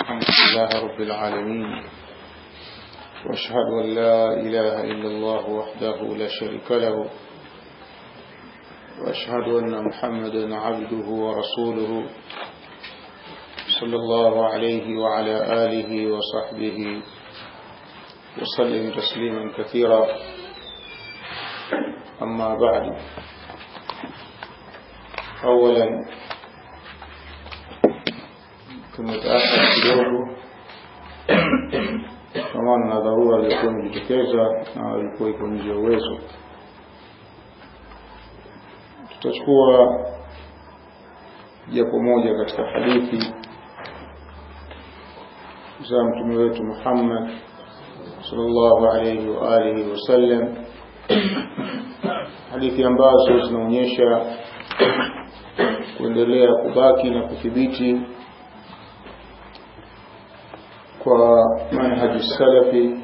الحمد لله رب العالمين وأشهد أن لا إله إلا الله وحده لا شريك له وأشهد أن محمدا عبده ورسوله صلى الله عليه وعلى آله وصحبه وسلم تسليما كثيرا. أما بعد، أولا tumetaaka kidogo kama na dharura ilikuwa imejitokeza na ilikuwa iko nje ya uwezo. Tutachukua japo moja katika hadithi za mtume wetu Muhammad sallallahu alayhi wa alihi wasallam, hadithi ambazo zinaonyesha kuendelea kubaki na kudhibiti kwa manhaji salafi,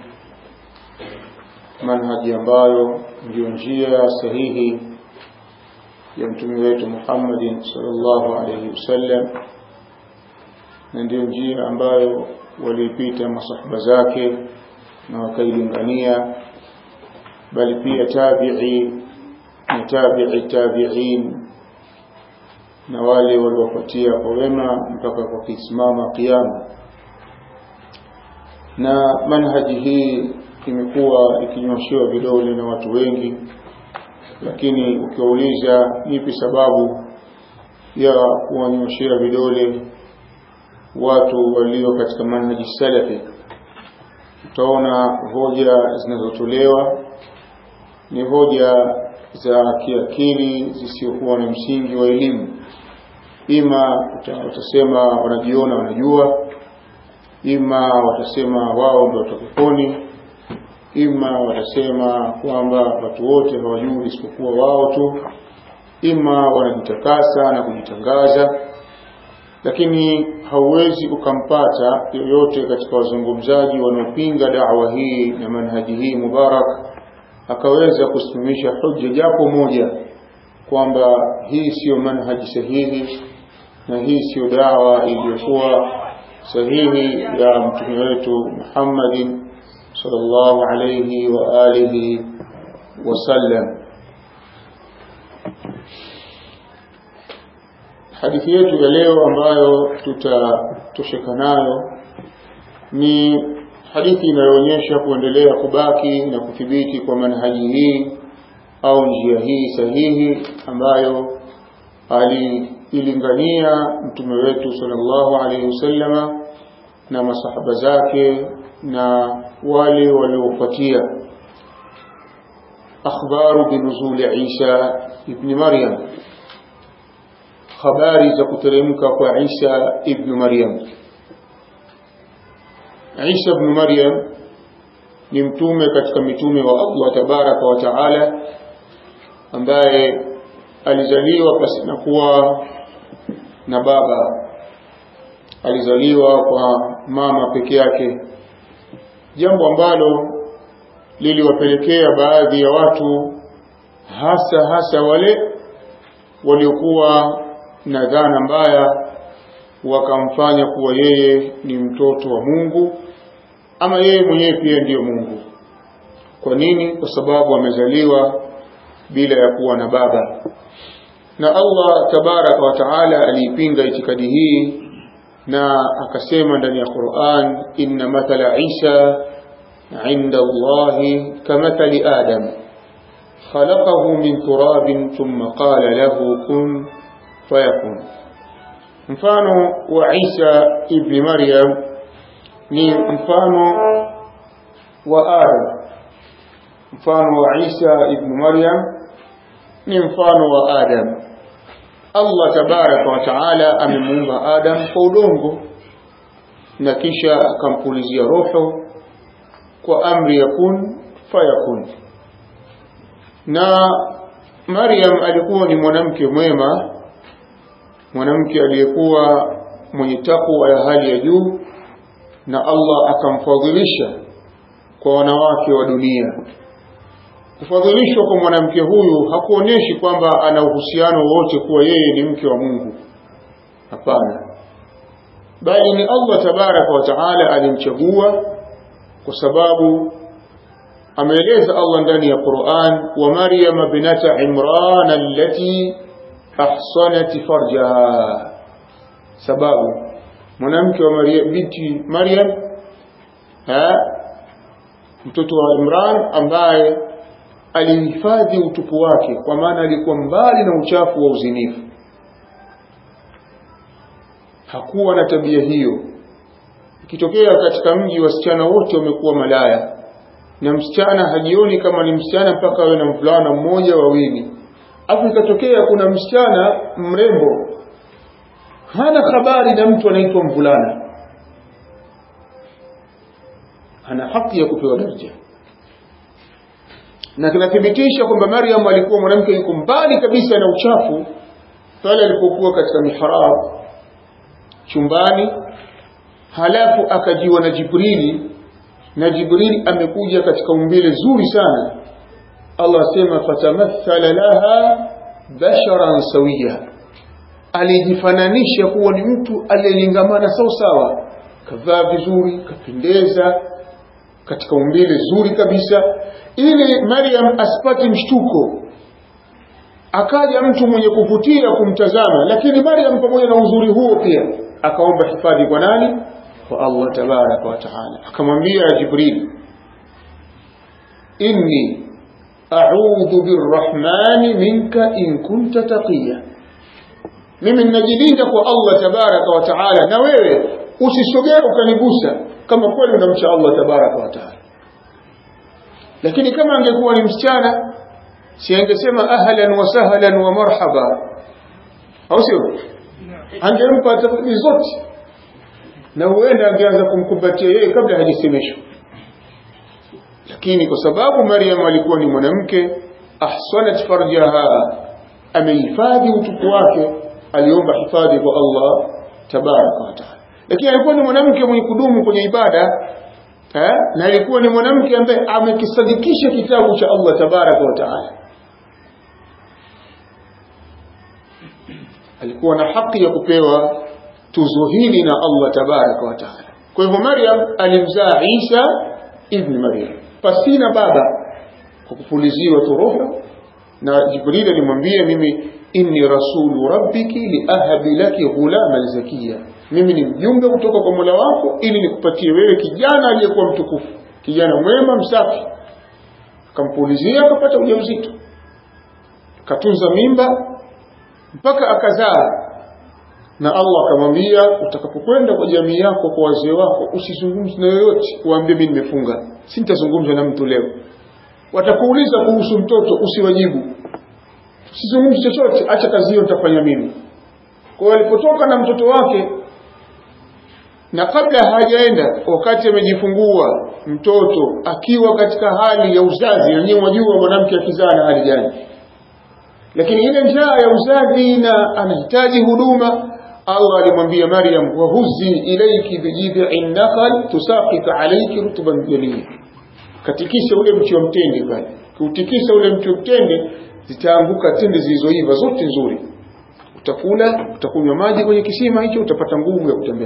manhaji ambayo ndio njia sahihi ya mtume wetu Muhammad sallallahu alayhi wasallam, na ndio njia ambayo walipita masahaba zake na wakailingania, bali pia tabi'i na tabi'in na wale waliofuatia kwa wema mpaka kwa kisimama kiyama. Na manhaji hii imekuwa ikinyoshewa vidole na watu wengi, lakini ukiuliza nipi sababu ya kuwanyoshea vidole watu walio katika manhaji salafi, utaona hoja zinazotolewa ni hoja za kiakili zisizokuwa na msingi wa elimu. Ima utasema wanajiona wanajua, ima watasema wao ndio watakuponi, ima watasema kwamba watu wote hawajui isipokuwa wao tu, ima wanajitakasa na kujitangaza. Lakini hauwezi ukampata yoyote katika wazungumzaji wanaopinga da'wa hii na manhaji hii mubarak akaweza kusimamisha hoja japo moja kwamba hii sio manhaji sahihi na hii sio da'wa iliyokuwa sahihi ya mtume wetu Muhammad sallallahu alayhi wa alihi wasallam. Hadithi yetu ya leo ambayo tutatosheka nayo ni hadithi inayoonyesha kuendelea kubaki na kudhibiti kwa manhaji hii au njia hii sahihi ambayo alilingania mtume wetu sallallahu alayhi wasallama na masahaba zake na wale waliofuatia. Akhbaru binuzul Isa ibn Maryam, habari za kuteremka kwa Isa ibn Maryam. Isa ibn Maryam ni mtume katika mitume wa Allah tabaraka wa taala, ambaye alizaliwa pasina kuwa na baba, alizaliwa kwa mama peke yake, jambo ambalo liliwapelekea baadhi ya watu hasa wale waliokuwa na dhana mbaya wakamfanya kuwa yeye ni mtoto wa Mungu, ama yeye mwenyewe pia ndiyo Mungu. Kwa nini? Kwa sababu amezaliwa bila ya kuwa na baba. Na Allah tabaraka wa taala aliipinga itikadi hii na akasema ndani ya Qur'an, inna mathala Isa inda Allahi kamathali Adam khalaqahu min turabin thumma qala lahu kun fayakun. Mfano wa Isa ibn Maryam ni mfano wa Adam. Mfano wa Isa ibn Maryam ni mfano wa Adam. Allah tabaraka wa taala amemuumba Adam kwa udongo na kisha akampulizia roho kwa amri ya kun fayakun. Na Maryam alikuwa ni mwanamke mwema, mwanamke aliyekuwa mwenye takwa ya hali ya juu, na Allah akamfadhilisha kwa wanawake wa dunia. Kufadhilishwa kwa mwanamke huyu hakuonyeshi kwamba ana uhusiano wote kuwa yeye ni mke wa Mungu. Hapana. bali ni Allah tabaraka wa taala alimchagua, kwa sababu ameeleza Allah ndani ya Qur'an, wa Maryam binata Imran allati ahsanat farjaha, sababu mwanamke wa Maryam, binti Maryam, mtoto wa Imran ambaye alihifadhi utupu wake, kwa maana alikuwa mbali na uchafu wa uzinifu, hakuwa na tabia hiyo. Ikitokea katika mji wasichana wote wamekuwa malaya, na msichana hajioni kama ni msichana mpaka awe na mvulana mmoja wawili, afu ikatokea kuna msichana mrembo hana habari na mtu anaitwa mvulana, ana haki ya kupewa daraja. Na kinathibitisha kwamba Maryam alikuwa mwanamke yuko mbali kabisa na uchafu pale alipokuwa katika mihrab chumbani, halafu akajiwa na Jibrili, na Jibrili amekuja katika umbile zuri sana. Allah asema fatamathala laha basharan sawiya, alijifananisha kuwa ni mtu aliyelingamana sawa sawa, kavaa vizuri, kapendeza katika umbile zuri kabisa, ili Maryam asipate mshtuko, akaja mtu mwenye kuvutia kumtazama. Lakini Maryam pamoja na uzuri huo pia akaomba hifadhi kwa nani? Kwa Allah tabaraka wa taala. Akamwambia Jibril, inni a'udhu birrahmani minka in kunta taqiya, mimi ninajilinda kwa Allah tabaraka wa taala, na wewe usisogee ukanigusa kama kweli unamcha Allah tabaraka wa taala. Lakini kama angekuwa ni msichana, si angesema ahlan wa sahlan wa marhaba, au sio? Angempa tafadhali zote, na huenda angeanza kumkumbatia yeye kabla hajasemeshwa. Lakini kwa sababu Maryam alikuwa ni mwanamke ahsanat farjaha, amehifadhi utupu wake, aliomba hifadhi kwa Allah tabaraka wa taala. Lakini alikuwa ni mwanamke mwenye kudumu kwenye ibada, na alikuwa ni mwanamke ambaye amekisadikisha kitabu cha Allah tabaraka wa taala. Alikuwa na haki ya kupewa tuzo hili na Allah tabaraka wa taala. Kwa hivyo Maryam alimzaa Isa ibn Maryam pasina baba, kwa kupuliziwa tu roho, na Jibril alimwambia, mimi inni rasulu rabbiki liahabi laki ghulaman zakiya, mimi ni mjumbe kutoka kwa Mola wako ili nikupatie wewe kijana aliyekuwa mtukufu, kijana mwema msafi. Akampulizia, akapata ujauzito, katunza mimba mpaka akazaa. Na Allah akamwambia, utakapokwenda kwa jamii yako, kwa wazee wako, usizungumze na yoyote, uambie mimi nimefunga, sitazungumza na mtu leo. Watakuuliza kuhusu mtoto, usiwajibu, usizungumze chochote, acha kazi hiyo nitafanya mimi. Kwa hiyo alipotoka na mtoto wake, na kabla hajaenda, wakati amejifungua mtoto akiwa katika hali ya uzazi, na nyinyi wajua mwanamke akizaa na hali gani, lakini ile njaa ya uzazi na anahitaji huduma, Allah alimwambia Maryam, wa huzi ilayki bijid'in nakhal tusaqit alayki rutban jamia, katikisha ule mti wa mtende pale, kutikisha ule mti wa mtende zitaanguka tende zilizoiva zote nzuri, utakula, utakunywa maji kwenye kisima hicho, utapata nguvu ya kutembea.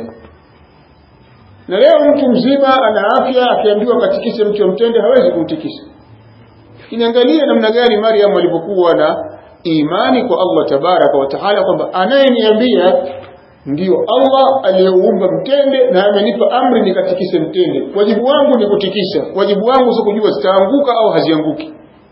Na leo mtu mzima ana afya, akiambiwa katikisha mti wa mtende hawezi kuutikisha. Lakini angalia namna gani Maryam alipokuwa na imani kwa Allah tabaraka wa taala, kwamba anayeniambia ndio Allah aliyeumba mtende na amenipa amri nikatikise mtende, wajibu wangu ni kutikisa, wajibu wangu sio kujua zitaanguka au hazianguki.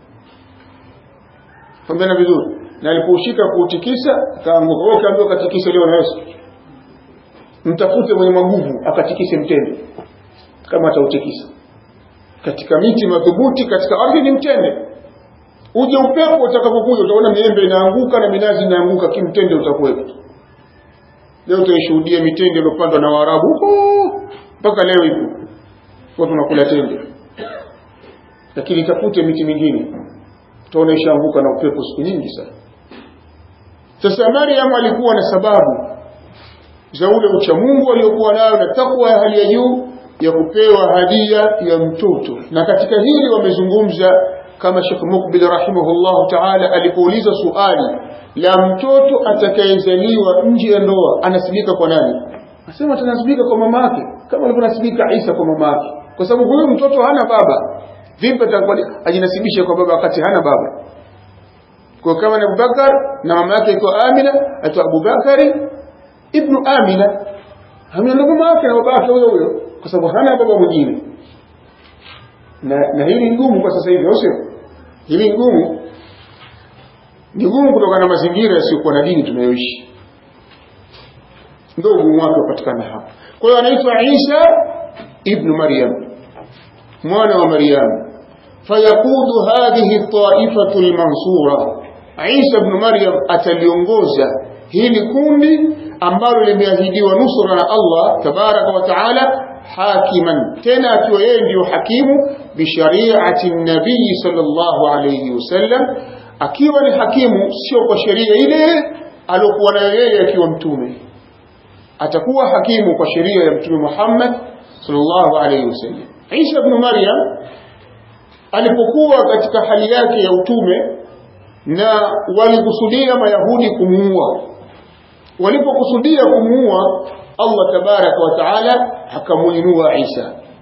Fahamiana vizuri. Na aliposhika kuutikisa kaanguka. Wewe kaambiwa katikise leo na Yesu, mtafute mwenye nguvu akatikise mtende kama atautikisa. Katika miti madhubuti katika ardhi ni mtende. Uje upepo utakapokuja utaona miembe inaanguka na minazi inaanguka, kimtende utakuwepo. Leo tuishuhudia mitende iliyopandwa na Waarabu huko mpaka leo ipo, watu wanakula tende. Lakini tafute miti mingine utaona ishaanguka na upepo siku nyingi sana. Sasa Maryam alikuwa na sababu za ule ucha Mungu aliyokuwa nayo na takwa ya hali ya juu ya kupewa hadia ya mtoto. Na katika hili wamezungumza kama Sheikh Mukbil rahimahullah ta'ala alipouliza swali la mtoto atakayezaliwa nje ya ndoa anasibika kwa nani? Asema atanasibika kwa mamake kama alivyonasibika Isa kwa mamake, kwa sababu huyu mtoto hana baba. Vipi atakuwa ajinasibishe kwa baba wakati hana baba? Kwa kama ni Abubakar na mama yake iko Amina, aitwa Abubakari ibn Amina. Amina ndio mama yake na baba yake huyo, kwa sababu hana baba mwingine. Na hili ngumu kwa sasa hivi, sio? Hili ngumu. Ni ngumu kutokana na mazingira yasiyokuwa na dini tunayoishi. Ndio ugumu wake upatikana hapa. Kwa hiyo anaitwa Isa ibn Maryam, mwana wa Maryam. Fayaqudu hadhihi at-ta'ifatu al-mansura. Isa ibn Maryam ataliongoza hili kundi ambalo limeahidiwa nusura na Allah tabaraka wa taala, hakiman, tena akiwa yeye ndio hakimu bi shari'ati an-nabii sallallahu alayhi wasallam, akiwa ni hakimu sio kwa sheria ile aliyokuwa nayo yeye akiwa mtume, atakuwa hakimu kwa sheria ya mtume Muhammad sallallahu alayhi wasallam. Isa ibn Maryam alipokuwa katika hali yake ya utume na walikusudia Mayahudi kumuua, walipokusudia kumuua, Allah tabaraka wa taala akamuinua Isa,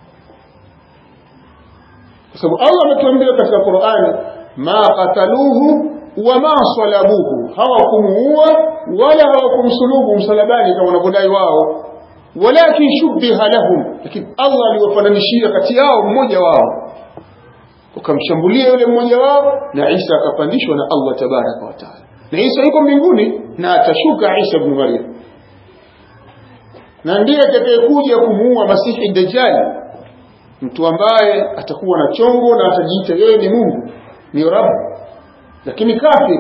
kwa sababu Allah ametuambia katika Qur'ani, ma qataluhu wa ma salabuhu, hawakumuua wala hawakumsulubu msalabani kama wanavyodai wao, walakin shubbiha lahum, lakini Allah aliwafananishia kati yao mmoja wao, ukamshambulia yule mmoja wao na Isa akapandishwa na Allah tabaraka wa taala. Na Isa yuko mbinguni na atashuka Isa ibn Maryam, na ndiye atakayekuja kumuua Masihi Dajjal, mtu ambaye atakuwa na chongo na atajiita yeye ni Mungu, ni Rabb, lakini kafir.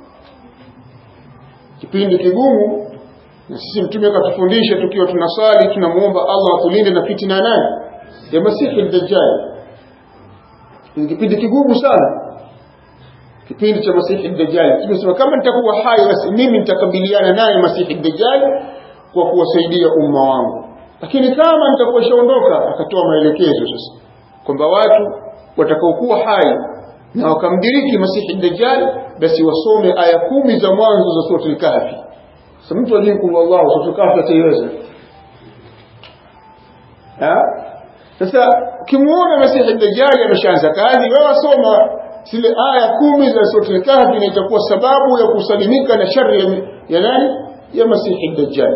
Kipindi kigumu, na sisi mtume akatufundisha tukiwa tunasali tunamuomba Allah atulinde na fitina nani ya Masihi Dajjal. Ni kipindi kigumu sana, kipindi cha Masihi Dajjal. Tumesema kama nitakuwa hai basi mimi nitakabiliana naye Masihi Dajjal kwa kuwasaidia umma wangu, lakini kama nitakuwa shaondoka, akatoa maelekezo sasa kwamba watu watakaokuwa hai na wakamdiriki Masihi Dajjal basi wasome aya 10 za mwanzo za sura al-Kahfi. Sasa mtu ajibu Allah sura al-Kahfi ataiweza? Sasa ukimuona Masihi Dajjal ameshaanza kazi, wewe wasoma zile aya 10 za sura al-Kahfi na itakuwa sababu ya kusalimika na shari ya nani? Ya Masihi Dajjal.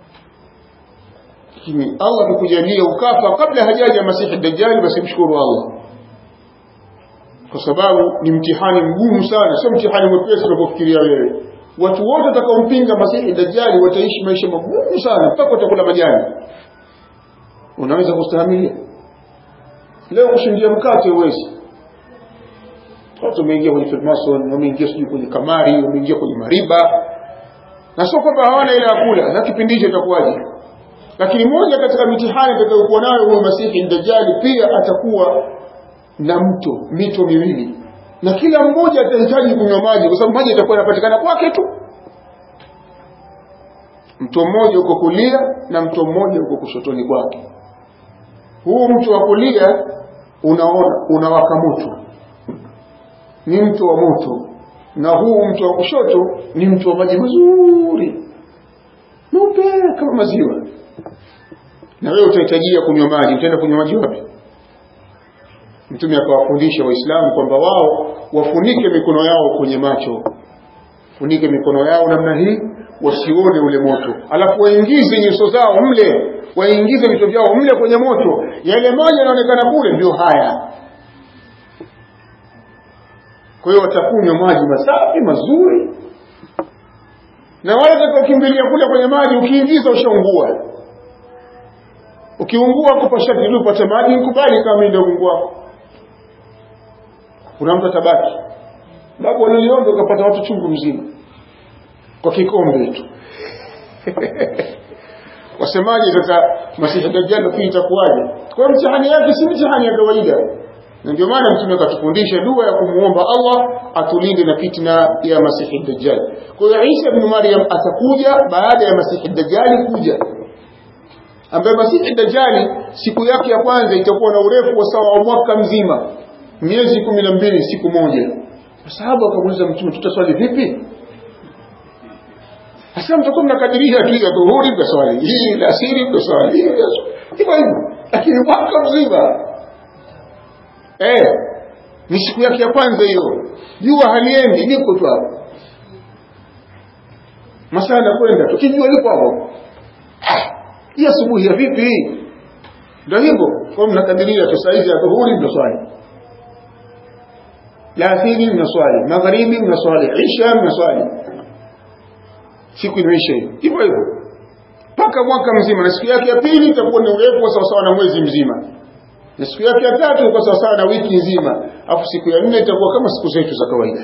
Lakini Allah kukujalia ukafa kabla hajaja Masihi Dajjal, basi mshukuru Allah, kwa sababu ni mtihani mgumu sana, sio mtihani mwepesi unapofikiria wewe. Watu wote watakaompinga Masihi Dajjal wataishi maisha magumu sana mpaka watakula majani. Unaweza kustahimili? Leo kushindia mkate uwezi. Watu wameingia kwenye Freemason, wameingia sijui kwenye kamari, wameingia kwenye mariba, na sio kwamba hawana ile akula, na kipindi hicho itakuwaje? Lakini moja katika mitihani atakayokuwa nayo huyu Masihi Dajjal, pia atakuwa na mito miwili, na kila mmoja atahitaji kunywa maji, kwa sababu maji yatakuwa yanapatikana kwake tu. Mto mmoja uko kulia na mto mmoja uko kushotoni kwake. Huu mto wa kulia unaona unawaka moto, ni mto wa moto, na huu mto wa kushoto ni mto wa maji mazuri meupe kama maziwa. Na wewe utahitajia kunywa maji, utaenda kunywa maji wapi? Mtume akawafundisha Waislamu kwamba wao wafunike mikono yao kwenye macho, funike mikono yao namna hii wasione ule moto, alafu waingize nyuso zao mle, waingize vichwa vyao mle kwenye moto, yale maji yanaonekana kule ndio haya. Kwa hiyo watakunywa maji masafi mazuri, na wale watakaokimbilia kule kwenye maji, ukiingiza ushaungua. Ukiungua kupa shati ili upate maji, nikubali kama ndio kuungua. Kuna mtu atabaki. Babu aliliomba ukapata watu chungu mzima kwa kikombe tu. Wasemaje sasa Masihi Dajjal pia itakuwaje? Kwa mtihani yake si mtihani ya kawaida. Na ndio maana Mtume akatufundisha dua ya kumuomba Allah atulinde na fitna ya Masihi Dajjal. Kwa hiyo Isa ibn Maryam atakuja baada ya Masihi Dajjal kuja, ambaye Masihi Dajjal siku yake ya kwanza itakuwa na urefu wa sawa wa mwaka mzima, miezi 12 siku moja. Masahaba wakamuuliza Mtume, tutaswali vipi? Sasa Sasa mtakuwa mnakadiria tu ya dhuhuri kwa swali hii, la asiri kwa swali hii, hivyo hivyo, lakini mwaka mzima ni siku yake ya kwanza hiyo, jua haliendi, liko tu hapo, masala kwenda tukijua liko hapo. Hii asubuhi ya vipi hii? Ndio hivyo, kwa mnakadiria tu saa hizi ya dhuhuri ndio swali, la asiri ndio swali, magharibi ndio swali, isha ndio swali, siku inaisha hivyo hivyo mpaka mwaka mzima. Na siku yake ya pili itakuwa ni urefu sawa sawa na mwezi mzima, na siku yake ya tatu itakuwa sawa sawa na wiki nzima, afu siku ya nne itakuwa kama siku zetu za kawaida.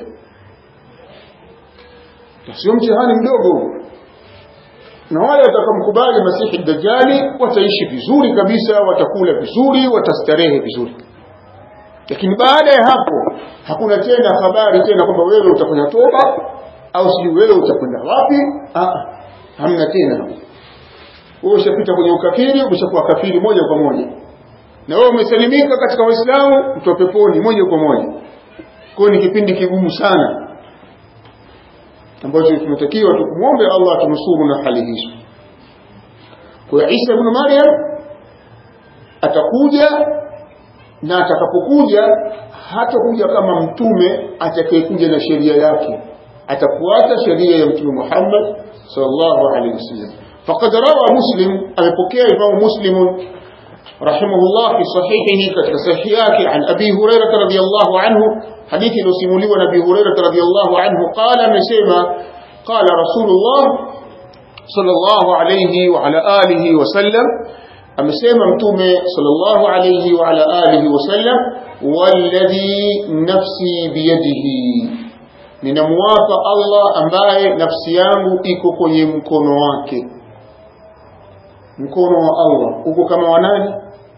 Sio mtihani mdogo. Na wale watakaomkubali Masihi Dajjali wataishi vizuri kabisa, watakula vizuri, watastarehe vizuri. Lakini baada ya hapo hakuna tena habari tena kwamba wewe utafanya toba au sijui wewe utakwenda wapi. Hamna tena. Wewe ushapita kwenye ukafiri, umeshakuwa kafiri moja kwa moja. Na wewe umesalimika katika Uislamu, utoa peponi moja kwa moja. Kwa ni kipindi kigumu sana ambacho tunatakiwa tumuombe Allah atunusuru na hali hizo. Kwa Isa ibn Maryam atakuja, na atakapokuja hatakuja kama mtume atakayekuja na sheria yake, atafuata sheria ya Mtume Muhammad sallallahu alaihi wasallam. Faqad rawa Muslim, amepokea Imam Muslim rahimahullah fi sahihihi, katika sahihi yake, an Abi Hurairah radhiyallahu anhu, hadithi iliyosimuliwa na Abi Hurairah radhiyallahu anhu, qala, amesema, qala Rasulullah sallallahu alayhi wa ala alihi wa sallam, amesema mtume sallallahu alayhi wa ala alihi wa sallam, walladhi nafsi biyadihi, ninamwapa Allah ambaye nafsi yangu iko kwenye mkono wake. Mkono wa Allah uko kama wa nani?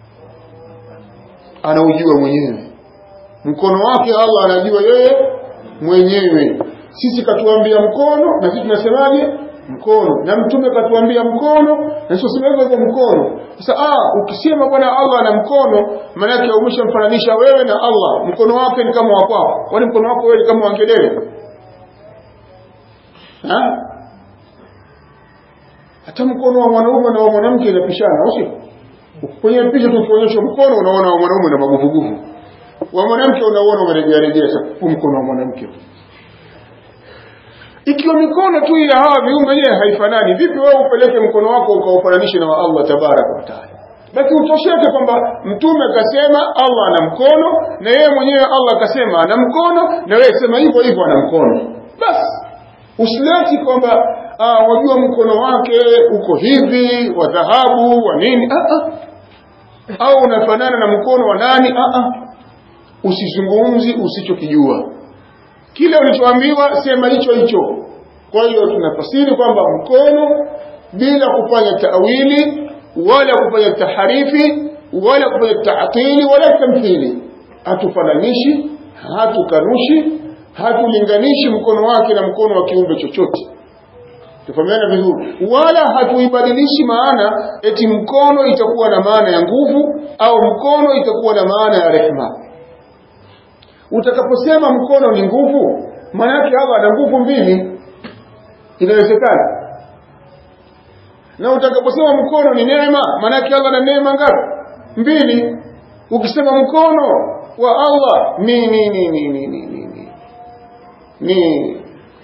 Anaujua mwenyewe. Mkono wake Allah anajua yeye mwenyewe. Sisi katuambia mkono, na sisi tunasemaje? Mkono. Na mtume katuambia mkono, na sisi tunasema hivyo mkono. Sasa ukisema bwana Allah ana mkono, maana yake umeshamfananisha wewe na Allah. Mkono wake ni kama wa kwako. Kwani mkono wako wewe ni kama wa ngedere? Hata mkono wa mwanaume na wa mwanamke unapishana, au sio? Kwenye picha tukionyesha mkono unaona wa mwanaume na maguvuguvu, wa mwanamke unaona umerejea rejea. Mkono wa mwanamke, ikiwa mikono tu ya hawa viumbe yeye haifanani, vipi wewe upeleke mkono wako ukaufananishe na wa Allah tabaraka wa taala? Basi utosheke kwamba mtume akasema Allah ana mkono, na yeye mwenyewe Allah akasema ana mkono, na wewe sema hivyo hivyo ana mkono. Basi usileti kwamba wajua mkono wake uko hivi wa dhahabu wa nini, au unafanana na mkono wa nani. Usizungumzi usichokijua, kile ulichoambiwa sema hicho hicho. Kwa hiyo tunafasiri kwamba mkono bila kufanya taawili wala kufanya taharifi wala kufanya taatili wala tamthili, hatufananishi, hatukanushi, hatulinganishi mkono wake na mkono wa kiumbe chochote. Tufahamiana vizuri. Wala hatuibadilishi maana eti mkono itakuwa na maana ya nguvu au mkono itakuwa na maana ya rehema. Utakaposema mkono ni nguvu, maana yake Allah ana nguvu mbili, inawezekana. Na utakaposema mkono ni neema, maana yake Allah ana neema ngapi? Mbili. Ukisema mkono wa Allah ni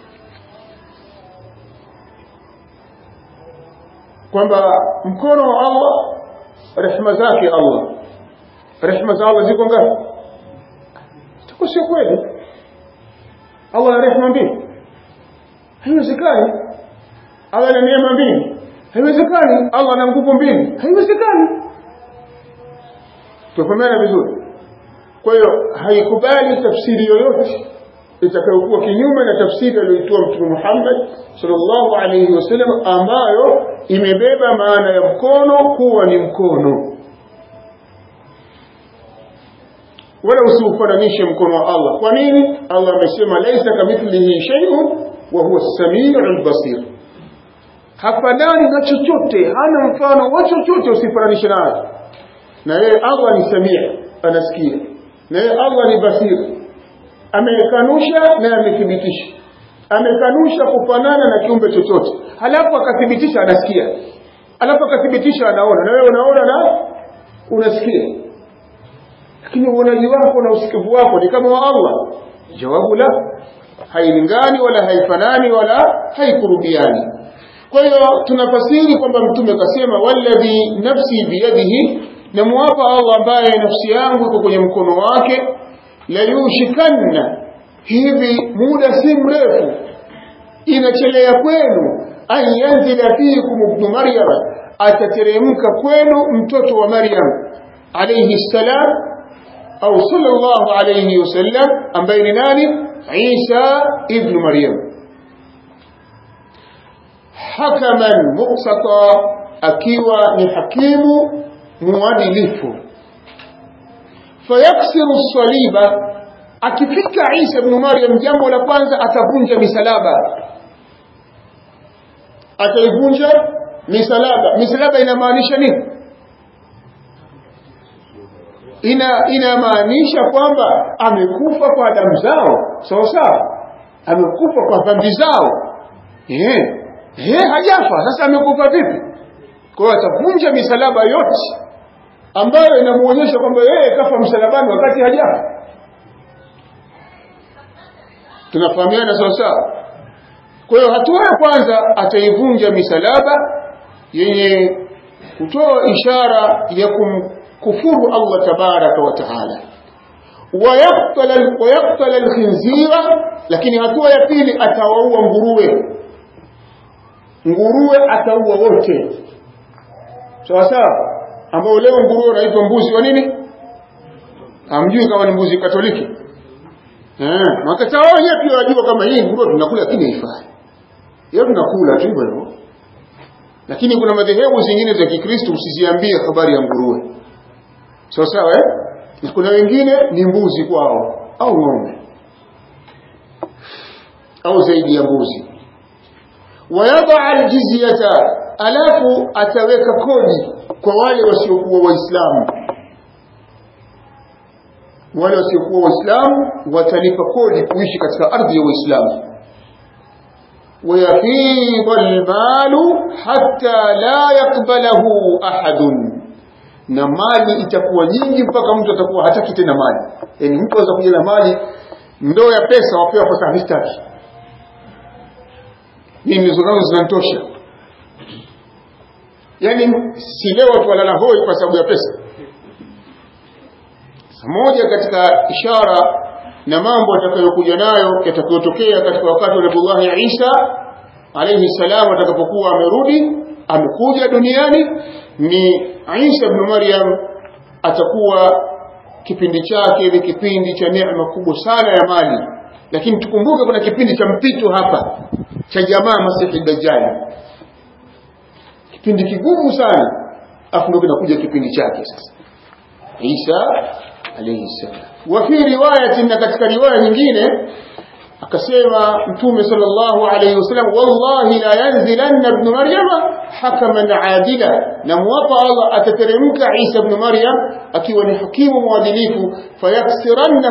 kwamba mkono wa Allah, rehema zake Allah, rehema za Allah ziko ngapi? Tuko sio kweli Allah ana rehema mbili? Haiwezekani. Allah ana neema mbili? Haiwezekani. Allah ana nguvu mbili? Haiwezekani. Tufahamane vizuri. Kwa hiyo haikubali tafsiri yoyote itakayokuwa kinyume na tafsiri aliyoitoa Mtume Muhammad sallallahu alayhi wasallam, ambayo imebeba maana ya mkono kuwa ni mkono. Wala usifananishe mkono wa Allah. Kwa nini? Allah amesema laisa kamithlihi shay'un wa huwa as-sami'ul basir. Hafanani na chochote, hana mfano wa chochote, usifananishe naye. Na yeye Allah ni samii, anasikia. Na yeye Allah ni basir, amekanusha na amethibitisha. amekanusha kufanana na kiumbe chochote, halafu akathibitisha anasikia, halafu akathibitisha anaona, na wewe unaona na unasikia, lakini uonaji wako na usikivu wako ni kama wa Allah? Jawabu la, hailingani wala haifanani wala haikurubiani. Kwa hiyo tunafasiri kwamba mtume kasema walladhi nafsi biyadihi, na muapa Allah ambaye nafsi yangu iko kwenye mkono wake, la yushikanna, hivi muda si mrefu inachelea kwenu, an yanzila fikum ibn Maryam, atateremka kwenu mtoto wa Maryam alayhi salam, au sallallahu alayhi wasallam, ambaye ni nani? Isa ibn Maryam. Hakaman muqsata, akiwa ni hakimu muadilifu. Fayaksiru saliba, akifika Isa ibn Maryam, jambo la kwanza atavunja misalaba, ataivunja misalaba. Misalaba inamaanisha nini? Inamaanisha kwamba amekufa kwa damu zao, sawa sawa, amekufa kwa dhambi zao. Hajafa, sasa amekufa vipi? Kwa hiyo atavunja misalaba yote ambayo inamuonyesha kwamba yeye kafa msalabani wakati hajafa. Tunafahamiana sawa sawa? Kwa hiyo hatua ya kwanza ataivunja misalaba yenye kutoa ishara ya kumkufuru Allah tabaraka wa taala. Wayaqtala al-khinzira, lakini hatua ya pili atawaua nguruwe. Nguruwe ataua wote, sawa sawa, ambao leo nguruwe anaitwa mbuzi wa nini? Hamjui kama ni mbuzi Katoliki? Wakati wao wenyewe pia wajua kama hii nguruwe tunakula, lakini haifai. Yeye tunakula tu hivyo. Lakini kuna madhehebu zingine za Kikristo usiziambie habari ya nguruwe, sawa sawa, na kuna wengine ni mbuzi kwao au ng'ombe au zaidi ya mbuzi. Wayada aljizyata, alafu ataweka kodi kwa wale wasiokuwa Waislamu. Wale wasiokuwa Waislamu watalipa kodi kuishi katika ardhi ya Waislamu. ويفيض المال حتى لا يقبله أحد, na mali itakuwa nyingi mpaka mtu atakuwa hataki tena mali. Yani mtu anaweza kuja na mali, ndoo ya pesa wapewa kwa tahistaki, mimi zonazo zinatosha. Yani si leo watu walala hoi kwa sababu ya pesa. Moja katika ishara na mambo atakayokuja nayo yatakayotokea katika wakati wa Nabii Isa alayhi salam atakapokuwa amerudi, amekuja duniani, ni Isa ibn Maryam atakuwa kipindi chake ni kipindi cha neema kubwa sana ya mali. Lakini tukumbuke kuna kipindi cha mpito hapa cha jamaa Masihi Dajjal, kipindi kigumu sana, afu ndio kinakuja kipindi chake sasa Isa alayhi salam. Wa fi riwayatin, katika riwaya nyingine akasema Mtume sallallahu alayhi wasallam, wallahi la yanzilanna ibn Maryam hakaman adila, na muwapa Allah atateremka Isa ibn Maryam akiwa ni hakimu mwadilifu. Fayaksiranna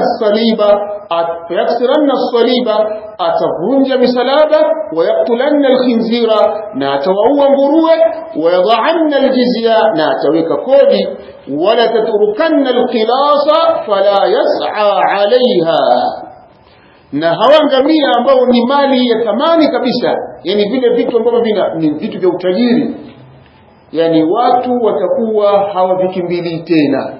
as-saliba, atavunja misalaba. Wayaqtulanna al-khinzira, na atawaua nguruwe. Wayadhanna al-jizya, na ataweka kodi. Wala tatrukanna al-qilasa fala yas'a 'alayha, na hawangamia ambao ni mali ya thamani kabisa, yani vile vitu ambavyo ni vitu vya utajiri, yani watu watakuwa hawavikimbilii tena.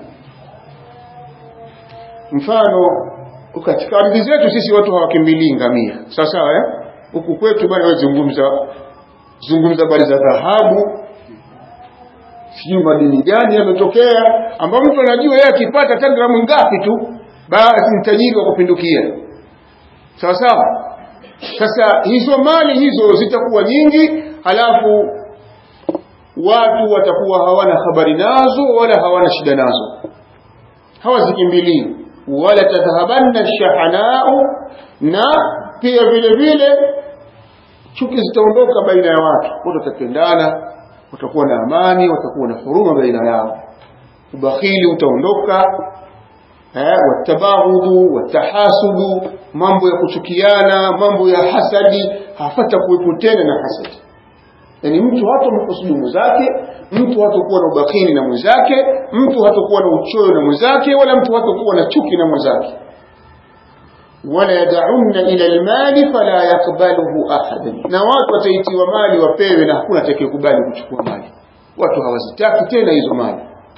Mfano katika ardhi zetu sisi watu hawakimbilii ngamia, sawa sawa, huku kwetu bwana wewe zungumza habari za dhahabu, sijui madini gani yametokea, ambao mtu anajua yeye akipata tagramu ngapi tu basi ni tajiri wa kupindukia, sawa sawa. Sasa hizo mali hizo zitakuwa nyingi, halafu watu watakuwa hawana habari nazo wala hawana shida nazo, hawazikimbilii. Wala tadhhabanna shahanau, na pia vile vile chuki zitaondoka baina ya watu, watu watapendana, watakuwa na amani, watakuwa na huruma baina yao. Ubakhili utaondoka, watabaghudhu watahasudu, mambo ya kuchukiana, mambo ya hasadi, hafata kuwepo tena na hasadi. Yani mtu hatomhusudu mwenzake, mtu hatakuwa na ubakhili na mwenzake, mtu hatakuwa na uchoyo na mwenzake, wala mtu hatakuwa na chuki na mwenzake. Wala yad'unna ila almali fala yaqbaluhu ahad, na watu wataitiwa mali wapewe na hakuna atakayekubali kuchukua mali. Watu hawazitaki tena hizo mali.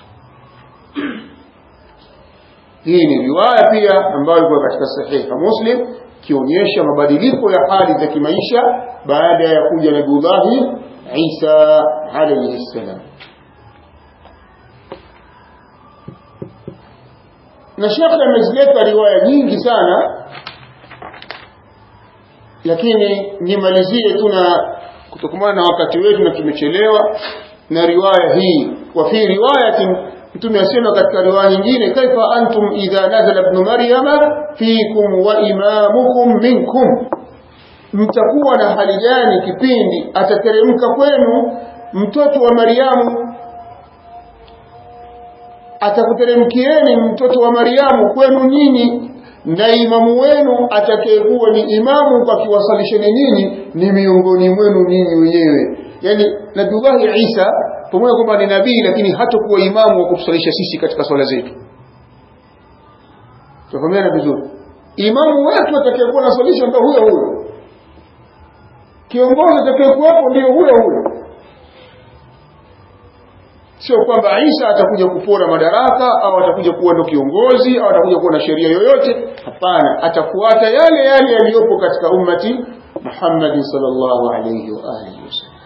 Hii ni riwaya pia ambayo iko katika Sahih Muslim kionyesha mabadiliko ya hali za kimaisha baada ya kuja Nabii Isa alayhi salam. Na Sheikh amezileta riwaya nyingi sana, lakini nimalizie tu na kutokana na wakati wetu na tumechelewa na riwaya hii. Wa fi riwayatin, Mtume asema katika riwaya nyingine, kaifa antum idha nazala ibn maryama fiikum wa imamukum minkum, mtakuwa na hali gani kipindi atateremka kwenu mtoto wa Maryamu, atakuteremkieni mtoto wa Maryamu kwenu nyinyi, na imamu wenu atakayekuwa ni imamu kwa kiwasalisheni nyinyi ni miongoni mwenu nyinyi wenyewe. Yani Nabii Isa pamoja kwamba ni nabii, lakini hatakuwa imamu wa kutusalisha sisi katika swala zetu. Tufahamana vizuri, imamu wetu atakayekuwa anasalisha ndio huyo huyo, kiongozi atakayekuwa ndio huyo huyo. Sio kwamba Isa atakuja kupora madaraka au atakuja kuwa ndo kiongozi au atakuja kuwa na sheria yoyote. Hapana, atafuata yale yale yaliyopo katika ummati Muhammad sallallahu alayhi wa alihi wasallam.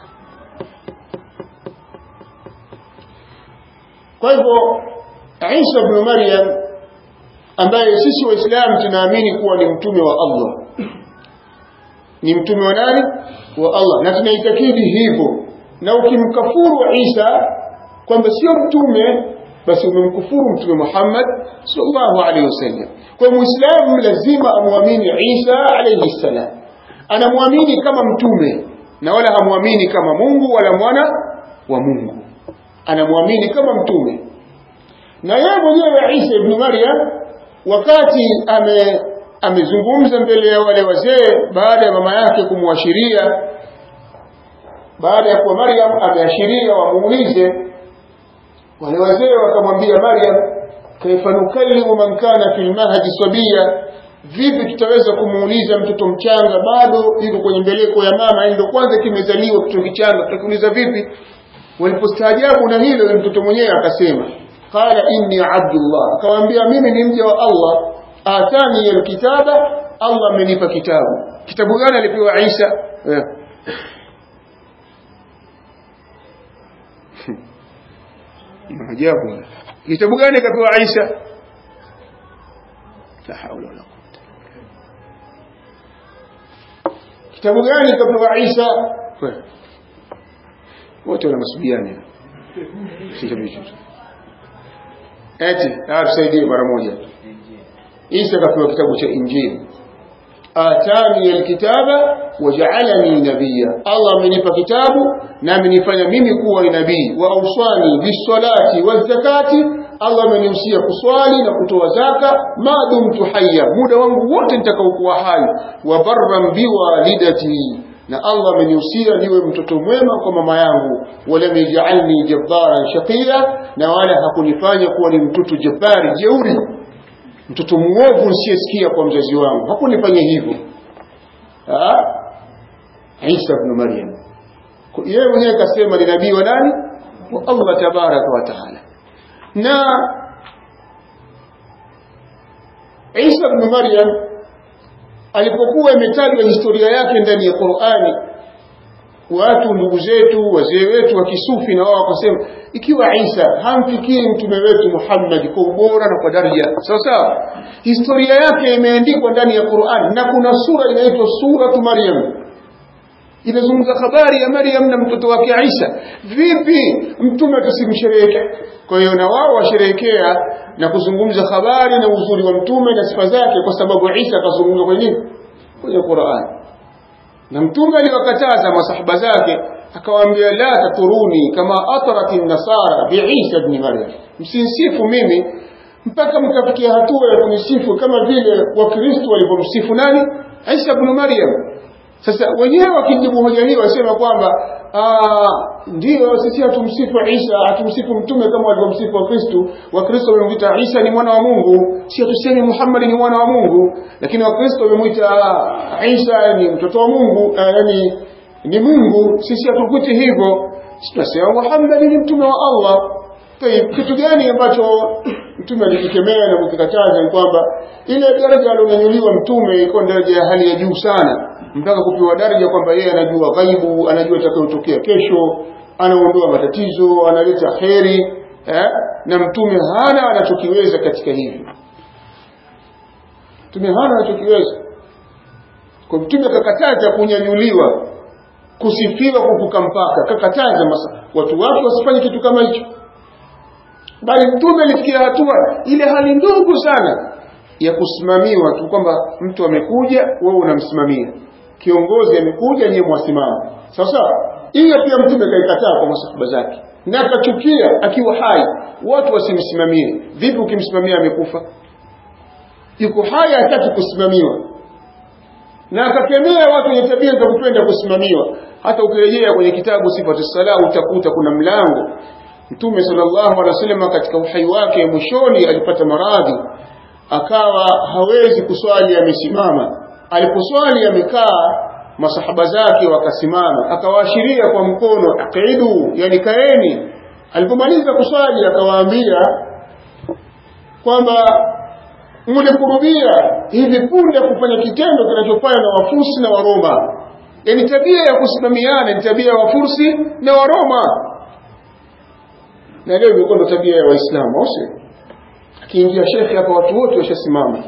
Kwa hivyo Isa ibn Maryam ambaye sisi Waislamu tunaamini kuwa ni mtume wa Allah, ni mtume wa nani? Wa Allah, na tunaitakidi hivyo. Na ukimkafuru Isa kwamba sio mtume, basi umemkufuru mtume Muhammad sallallahu alaihi wasallam. Kwa Muislamu lazima amwamini Isa alayhi salam, anamwamini kama mtume na wala hamwamini kama Mungu wala mwana wa Mungu, anamwamini kama mtume. Na yeye mwenyewe Isa ibn Maryam wakati amezungumza mbele ya wale wazee baada ya mama yake kumwashiria, baada ya kuwa Maryam ameashiria wamuulize, wale wazee wakamwambia Maryam, kaifa nukallimu man kana fil mahdi sabiya, vipi tutaweza kumuuliza mtoto mchanga bado yuko kwenye mbeleko ya mama, ndio kwanza kimezaliwa mtoto kichanga, tutakuuliza vipi? Walipostaajabu na hilo, mtoto mwenyewe akasema, qala inni abdullah, akamwambia mimi ni mja wa Allah, atani alkitaba, Allah amenipa kitabu. Kitabu gani alipewa Isa? Maajabu. Kitabu gani kapewa Isa? La hawla wala quwwata. Kitabu gani kapewa Isa? Wote wanamasubiana. Kitabu hicho. Eti, tusaidie mara moja. Isa kapewa kitabu cha Injili. Atani alkitaba waja'alani nabiyya, Allah amenipa kitabu na amenifanya mimi kuwa nabii. Wa awsani bis-salati waz-zakati, Allah amenihusia kuswali na kutoa zaka madumtu hayya, muda wangu wote nitakaokuwa hai. Wa barran biwalidati, na Allah amenihusia niwe mtoto mwema kwa mama yangu. Wala yaj'alni jabbaran shaqiya, na wala hakunifanya kuwa ni mtoto jabbari jeuri, mtoto muovu nisiyesikia kwa mzazi wangu, hakunifanya hivyo. Isa ibn Maryam yeye mwenyewe akasema ni nabii wa nani? Wa Allah tabaraka wa taala. Na Isa ibn Maryam alipokuwa imetajwa historia yake ndani ya Qur'ani, watu ndugu zetu wazee wetu wa kisufi na wao wakasema, ikiwa Isa hamfikiri mtume wetu Muhammad kwa ubora na kwa daraja sawa sawa, historia yake imeandikwa ndani ya Qur'an, na kuna sura inaitwa suratu Maryam inazungumza habari ya Maryam na mtoto wake Isa. Vipi mtume tusimsherehekee? Kwa hiyo na wao washerehekea na kuzungumza habari na uzuri wa mtume na sifa zake, kwa sababu Isa kazungumza kwenye nini? Kwenye Qur'an. Na mtume aliwakataza masahaba zake, akawaambia, la taturuni kama atarati an-nasara bi Isa ibn Maryam, msinsifu mimi mpaka mkafikia hatua ya kumsifu kama vile Wakristo walivyomsifu nani? Isa ibn Maryam. Sasa wenyewe wakijibu hoja hiyo wasema kwamba ndio sisi hatumsifu Isa, hatumsifu mtume kama walivyomsifu Wakristo. Wakristo wamemwita Isa ni mwana wa Mungu, si tuseme Muhammad ni mwana wa Mungu, lakini Wakristo wamemwita Isa ni mtoto wa Mungu, yani ni Mungu. Sisi hatukuti hivyo, tunasema Muhammad ni mtume wa Allah. Kitu gani ambacho mtume alikikemea na kukikataza ni kwamba ile daraja aliyonyanyuliwa mtume iko daraja ya hali ya juu sana, mpaka kupewa daraja kwamba yeye anajua ghaibu, anajua itakayotokea kesho, anaondoa matatizo, analeta kheri, na mtume hana anachokiweza katika hivi. Mtume hana anachokiweza. Kwa mtume kakataza kunyanyuliwa, kusifiwa kuvuka mpaka, kakataza watu wake wasifanye kitu kama hicho. Bali mtume alifikia hatua ile hali ndogo sana ya kusimamiwa tu, kwamba mtu amekuja wewe unamsimamia, kiongozi amekuja nyewe mwasimama. Sawa. Hiyo pia mtume kaikataa kwa masahaba zake, na akachukia akiwa hai watu wasimsimamie. Vipi ukimsimamia amekufa? Yuko hai hataki kusimamiwa, na akakemea watu wenye tabia za kupenda kusimamiwa. Hata ukirejea kwenye kitabu Sifatu Salah utakuta kuna mlango Mtume sallallahu alaihi wasallam katika uhai wake mwishoni alipata maradhi, akawa hawezi kuswali amesimama. Aliposwali amekaa, masahaba zake wakasimama, akawaashiria kwa mkono aqidu, yani kaeni. Alipomaliza kuswali akawaambia kwamba mlikurubia hivi punde kufanya kitendo kinachofanywa na Wafursi na Waroma. Yani tabia ya kusimamiana ni tabia ya Wafursi na Waroma, na leo imekuwa ndo tabia ya Waislamu. Akiingia shekhi hapa watu wote washasimama.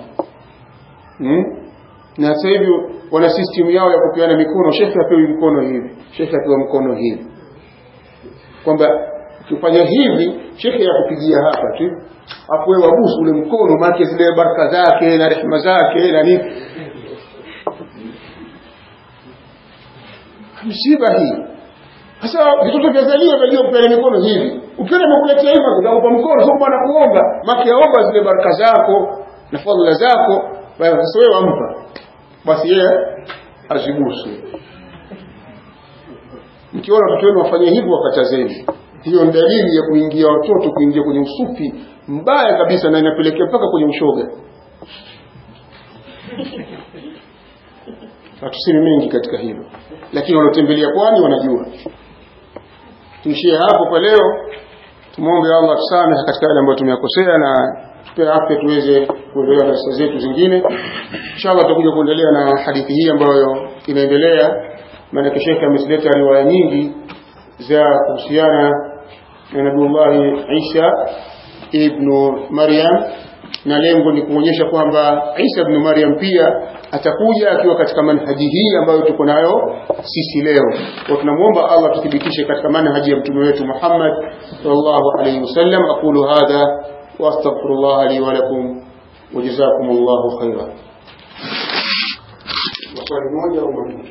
Na sasa hivi wana system yao ya kupeana mikono. Shekhi apewi mkono hivi, shekhi apewa mkono hivi, kwamba ukifanya hivi shekhi yakupigia hapa tu, afu wewe wabusu ule mkono, maana zile baraka zake na rehema zake na nini. Msiba hii. Sasa vitoto vya zalio ndio kupeana mikono hivi. Ukiona amekuletea hivi utakupa mkono, sio bwana kuomba, maki yaomba zile baraka zako na fadhila zako, basi wewe ampa, basi yeye azibusu. Mkiona watoto wenu wafanye hivyo wakatazeni. Hiyo ni dalili ya kuingia watoto kuingia kwenye usufi mbaya kabisa, na inapelekea mpaka kwenye ushoga. Hatusemi mengi katika hilo, lakini wanaotembelea Pwani wanajua. Tuishie hapo kwa leo. Tumuombe Allah tusamehe katika yale ambayo tumeyakosea, na tupe afya tuweze kuendelea na darasa zetu zingine. Inshallah tutakuja kuendelea na hadithi hii ambayo inaendelea, maana Sheikh amesileta riwaya nyingi za kuhusiana na Nabii Isa ibn Maryam, na lengo ni kuonyesha kwamba Isa ibn Maryam pia atakuja akiwa katika manhaji hii ambayo tuko nayo sisi leo. Kwa tunamuomba Allah tuthibitishe katika manhaji ya mtume wetu Muhammad sallallahu alayhi wasallam. Aqulu hadha wa astaghfirullah li wa lakum wa jazakumullahu khairan. Maswali moja au mawili?